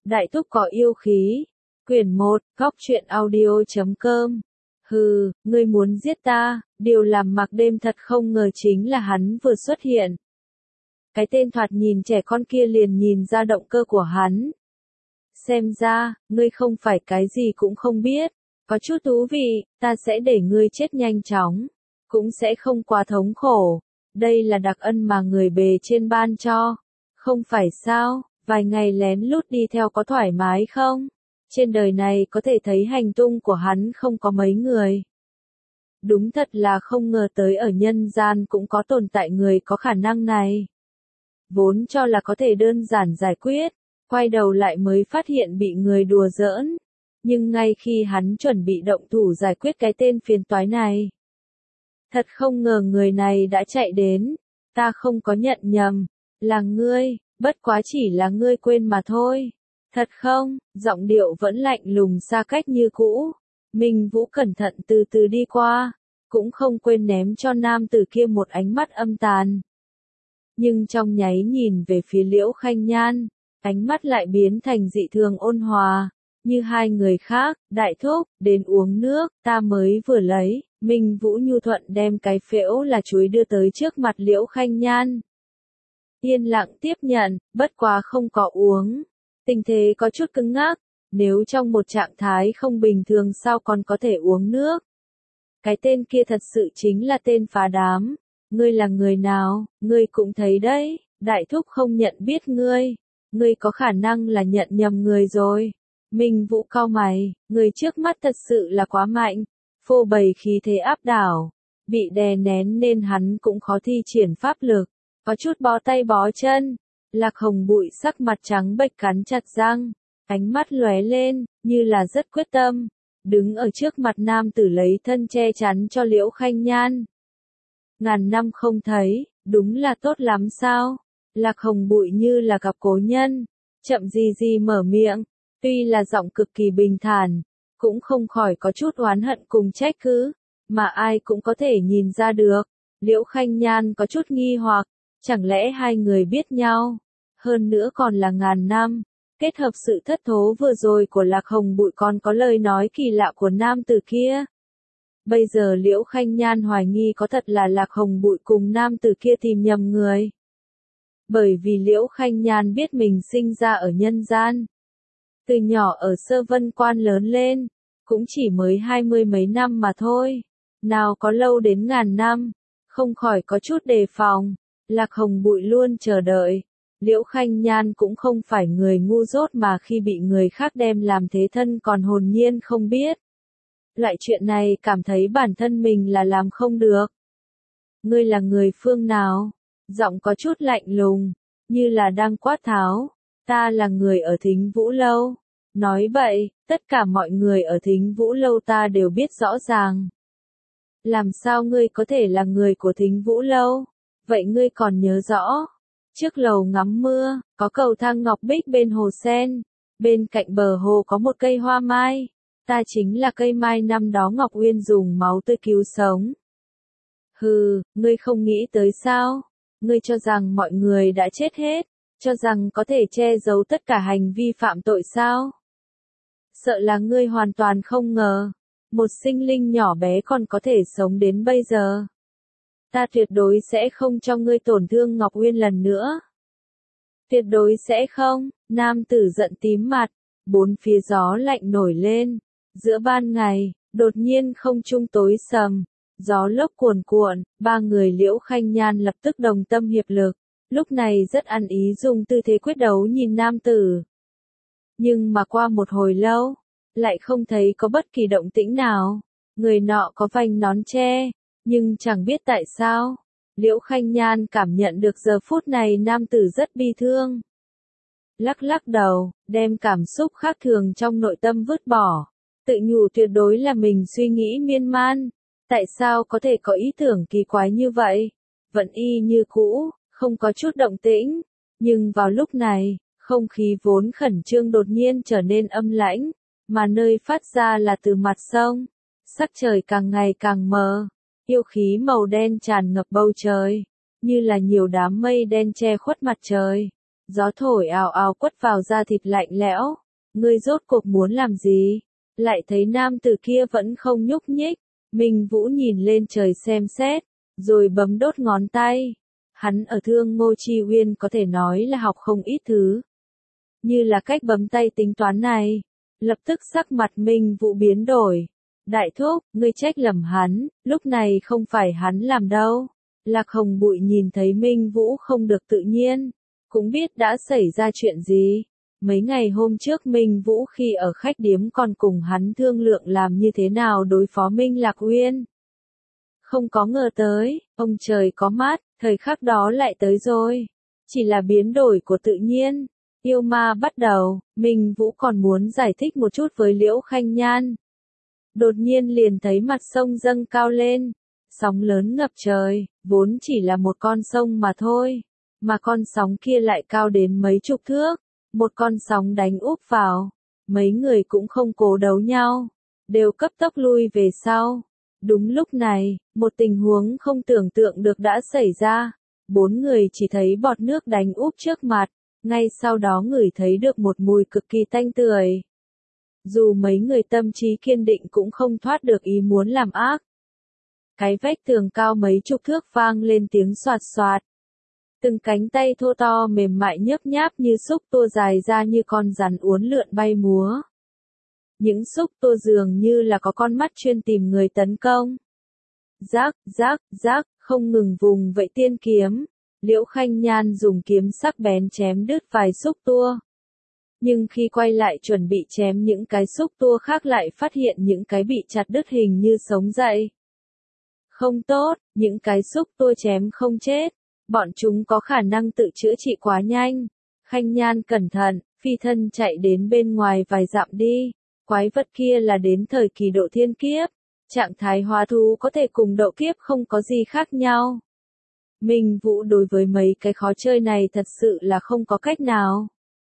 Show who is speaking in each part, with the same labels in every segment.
Speaker 1: Đại thúc có yêu khí. Quyển 1, Góc truyện audio.com. Hừ, ngươi muốn giết ta, điều làm Mạc Đêm thật không ngờ chính là hắn vừa xuất hiện. Cái tên thoạt nhìn trẻ con kia liền nhìn ra động cơ của hắn. Xem ra, ngươi không phải cái gì cũng không biết. Có chút thú vị, ta sẽ để ngươi chết nhanh chóng. Cũng sẽ không quá thống khổ. Đây là đặc ân mà người bề trên ban cho. Không phải sao, vài ngày lén lút đi theo có thoải mái không? Trên đời này có thể thấy hành tung của hắn không có mấy người. Đúng thật là không ngờ tới ở nhân gian cũng có tồn tại người có khả năng này. Vốn cho là có thể đơn giản giải quyết, quay đầu lại mới phát hiện bị người đùa giỡn. Nhưng ngay khi hắn chuẩn bị động thủ giải quyết cái tên phiền toái này, thật không ngờ người này đã chạy đến. Ta không có nhận nhầm, là ngươi, bất quá chỉ là ngươi quên mà thôi. Thật không? Giọng điệu vẫn lạnh lùng xa cách như cũ. Minh Vũ cẩn thận từ từ đi qua, cũng không quên ném cho nam tử kia một ánh mắt âm tàn. Nhưng trong nháy nhìn về phía Liễu Khanh Nhan, ánh mắt lại biến thành dị thường ôn hòa, như hai người khác. Đại thúc, đến uống nước, ta mới vừa lấy. Minh Vũ nhu thuận đem cái phễu là chuối đưa tới trước mặt Liễu Khanh Nhan. Yên lặng tiếp nhận, bất quá không có uống. Tình thế có chút cứng ngắc, nếu trong một trạng thái không bình thường sao còn có thể uống nước. Cái tên kia thật sự chính là tên phá đám. Ngươi là người nào, ngươi cũng thấy đấy, đại thúc không nhận biết ngươi. Ngươi có khả năng là nhận nhầm người rồi. Minh Vũ cau mày, người trước mắt thật sự là quá mạnh, phô bày khí thế áp đảo. Bị đè nén nên hắn cũng khó thi triển pháp lực, có chút bó tay bó chân. Lạc Hồng Bụi sắc mặt trắng bệch cắn chặt răng, ánh mắt lóe lên, như là rất quyết tâm, đứng ở trước mặt nam tử lấy thân che chắn cho Liễu Khanh Nhan. Ngàn năm không thấy, đúng là tốt lắm sao? Lạc Hồng Bụi như là gặp cố nhân, chậm gì gì mở miệng, tuy là giọng cực kỳ bình thản, cũng không khỏi có chút oán hận cùng trách cứ, mà ai cũng có thể nhìn ra được. Liễu Khanh Nhan có chút nghi hoặc, chẳng lẽ hai người biết nhau? Hơn nữa còn là ngàn năm, kết hợp sự thất thố vừa rồi của Lạc Hồng Bụi còn có lời nói kỳ lạ của nam tử kia. Bây giờ Liễu Khanh Nhan hoài nghi có thật là Lạc Hồng Bụi cùng nam tử kia tìm nhầm người. Bởi vì Liễu Khanh Nhan biết mình sinh ra ở nhân gian. Từ nhỏ ở Sơ Vân Quan lớn lên, cũng chỉ mới 20 mấy năm mà thôi. Nào có lâu đến ngàn năm, không khỏi có chút đề phòng. Lạc Hồng Bụi luôn chờ đợi. Liễu Khanh Nhan cũng không phải người ngu dốt mà khi bị người khác đem làm thế thân còn hồn nhiên không biết. Loại chuyện này cảm thấy bản thân mình là làm không được. Ngươi là người phương nào? Giọng có chút lạnh lùng, như là đang quát tháo. Ta là người ở Thính Vũ Lâu. Nói bậy, tất cả mọi người ở Thính Vũ Lâu ta đều biết rõ ràng. Làm sao ngươi có thể là người của Thính Vũ Lâu? Vậy ngươi còn nhớ rõ? Trước lầu ngắm mưa, có cầu thang ngọc bích bên hồ sen. Bên cạnh bờ hồ có một cây hoa mai. Ta chính là cây mai năm đó Ngọc Uyên dùng máu tươi cứu sống. Hừ, ngươi không nghĩ tới sao? Ngươi cho rằng mọi người đã chết hết, cho rằng có thể che giấu tất cả hành vi phạm tội sao? Sợ là ngươi hoàn toàn không ngờ, một sinh linh nhỏ bé còn có thể sống đến bây giờ. Ta tuyệt đối sẽ không cho ngươi tổn thương Ngọc Uyên lần nữa. Tuyệt đối sẽ không. Nam tử giận tím mặt, bốn phía gió lạnh nổi lên. Giữa ban ngày, đột nhiên không trung tối sầm, gió lốc cuồn cuộn, ba người Liễu Khanh Nhan lập tức đồng tâm hiệp lực, lúc này rất ăn ý dùng tư thế quyết đấu nhìn nam tử. Nhưng mà qua một hồi lâu, lại không thấy có bất kỳ động tĩnh nào. Người nọ có vành nón che, nhưng chẳng biết tại sao, Liễu Khanh Nhan cảm nhận được giờ phút này nam tử rất bi thương. Lắc lắc đầu, đem cảm xúc khác thường trong nội tâm vứt bỏ, tự nhủ tuyệt đối là mình suy nghĩ miên man. Tại sao có thể có ý tưởng kỳ quái như vậy? Vẫn y như cũ, không có chút động tĩnh. Nhưng vào lúc này, không khí vốn khẩn trương đột nhiên trở nên âm lãnh, mà nơi phát ra là từ mặt sông. Sắc trời càng ngày càng mờ, yêu khí màu đen tràn ngập bầu trời, như là nhiều đám mây đen che khuất mặt trời. Gió thổi ào ào quất vào da thịt lạnh lẽo. Ngươi rốt cuộc muốn làm gì? Lại thấy nam tử kia vẫn không nhúc nhích. Minh Vũ nhìn lên trời xem xét, rồi bấm đốt ngón tay. Hắn ở Thương Ngô Chi Uyên có thể nói là học không ít thứ. Như là cách bấm tay tính toán này. Lập tức sắc mặt Minh Vũ biến đổi. Đại thúc, ngươi trách lầm hắn, lúc này không phải hắn làm đâu. Lạc Hồng Bụi nhìn thấy Minh Vũ không được tự nhiên, cũng biết đã xảy ra chuyện gì. Mấy ngày hôm trước Minh Vũ khi ở khách điếm còn cùng hắn thương lượng làm như thế nào đối phó Minh Lạc Uyên. Không có ngờ tới, ông trời có mắt, thời khắc đó lại tới rồi. Chỉ là biến đổi của tự nhiên. Yêu ma bắt đầu, Minh Vũ còn muốn giải thích một chút với Liễu Khanh Nhan. Đột nhiên liền thấy mặt sông dâng cao lên. Sóng lớn ngập trời, vốn chỉ là một con sông mà thôi. Mà con sóng kia lại cao đến mấy chục thước. Một con sóng đánh úp vào. Mấy người cũng không cố đấu nhau. Đều cấp tốc lui về sau. Đúng lúc này, một tình huống không tưởng tượng được đã xảy ra. 4 người chỉ thấy bọt nước đánh úp trước mặt. Ngay sau đó ngửi thấy được một mùi cực kỳ tanh tưởi. Dù mấy người tâm trí kiên định cũng không thoát được ý muốn làm ác. Cái vách tường cao mấy chục thước vang lên tiếng xoạt xoạt. Từng cánh tay thô to mềm mại nhấp nháp như xúc tua dài ra như con rắn uốn lượn bay múa. Những xúc tua dường như là có con mắt chuyên tìm người tấn công. Rác, rác, rác, không ngừng vùng vậy tiên kiếm. Liễu Khanh Nhan dùng kiếm sắc bén chém đứt vài xúc tua. Nhưng khi quay lại chuẩn bị chém những cái xúc tua khác lại phát hiện những cái bị chặt đứt hình như sống dậy. Không tốt, những cái xúc tua chém không chết. Bọn chúng có khả năng tự chữa trị quá nhanh. Khanh Nhan cẩn thận, phi thân chạy đến bên ngoài vài dặm đi. Quái vật kia là đến thời kỳ độ thiên kiếp. Trạng thái hóa thú có thể cùng độ kiếp không có gì khác nhau. Minh Vũ đối với mấy cái khó chơi này thật sự là không có cách nào.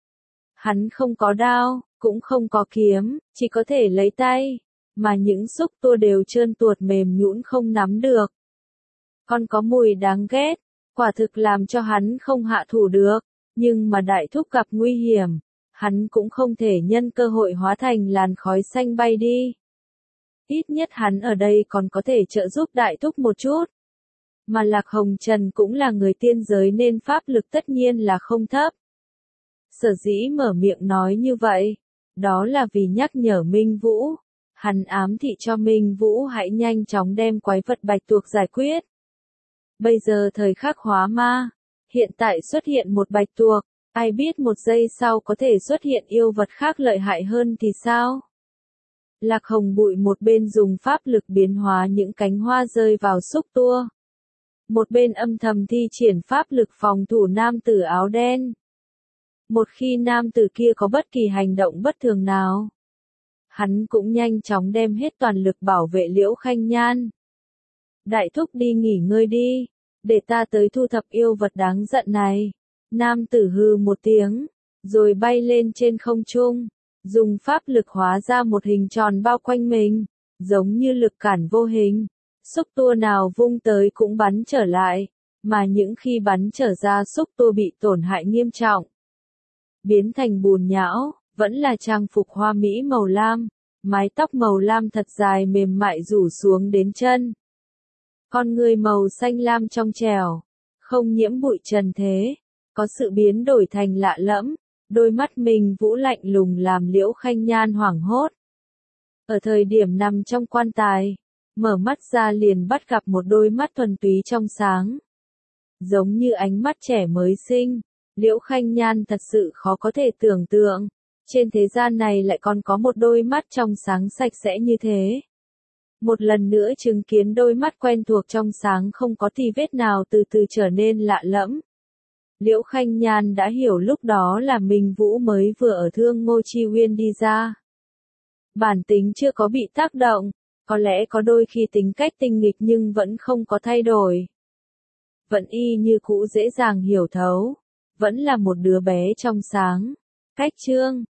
Speaker 1: Hắn không có đao, cũng không có kiếm, chỉ có thể lấy tay. Mà những xúc tua đều trơn tuột mềm nhũn không nắm được. Còn có mùi đáng ghét, quả thực làm cho hắn không hạ thủ được. Nhưng mà đại thúc gặp nguy hiểm, hắn cũng không thể nhân cơ hội hóa thành làn khói xanh bay đi. Ít nhất hắn ở đây còn có thể trợ giúp đại thúc một chút. Mà Lạc Hồng Trần cũng là người tiên giới nên pháp lực tất nhiên là không thấp. Sở dĩ mở miệng nói như vậy, đó là vì nhắc nhở Minh Vũ. Hắn ám thị cho Minh Vũ hãy nhanh chóng đem quái vật bạch tuộc giải quyết. Bây giờ thời khắc hóa ma, hiện tại xuất hiện một bạch tuộc, ai biết một giây sau có thể xuất hiện yêu vật khác lợi hại hơn thì sao? Lạc Hồng Bụi một bên dùng pháp lực biến hóa những cánh hoa rơi vào xúc tua. Một bên âm thầm thi triển pháp lực phòng thủ nam tử áo đen. Một khi nam tử kia có bất kỳ hành động bất thường nào, hắn cũng nhanh chóng đem hết toàn lực bảo vệ Liễu Khanh Nhan. Đại thúc đi nghỉ ngơi đi, để ta tới thu thập yêu vật đáng giận này. Nam tử hừ một tiếng, rồi bay lên trên không trung, dùng pháp lực hóa ra một hình tròn bao quanh mình, giống như lực cản vô hình. Xúc tua nào vung tới cũng bắn trở lại, mà những khi bắn trở ra xúc tua bị tổn hại nghiêm trọng. Biến thành bùn nhão, vẫn là trang phục hoa mỹ màu lam, mái tóc màu lam thật dài mềm mại rủ xuống đến chân. Con người màu xanh lam trong trẻo, không nhiễm bụi trần thế, có sự biến đổi thành lạ lẫm, đôi mắt Minh Vũ lạnh lùng làm Liễu Khanh Nhan hoảng hốt. Ở thời điểm nằm trong quan tài, mở mắt ra liền bắt gặp một đôi mắt thuần túy trong sáng. Giống như ánh mắt trẻ mới sinh, Liễu Khanh Nhan thật sự khó có thể tưởng tượng, trên thế gian này lại còn có một đôi mắt trong sáng sạch sẽ như thế. Một lần nữa chứng kiến đôi mắt quen thuộc trong sáng không có tì vết nào từ từ trở nên lạ lẫm. Liễu Khanh Nhan đã hiểu lúc đó là Minh Vũ mới vừa ở Thương Ngô Chi Uyên đi ra. Bản tính chưa có bị tác động, có lẽ có đôi khi tính cách tinh nghịch nhưng vẫn không có thay đổi. Vẫn y như cũ dễ dàng hiểu thấu, vẫn là một đứa bé trong sáng. Cách chương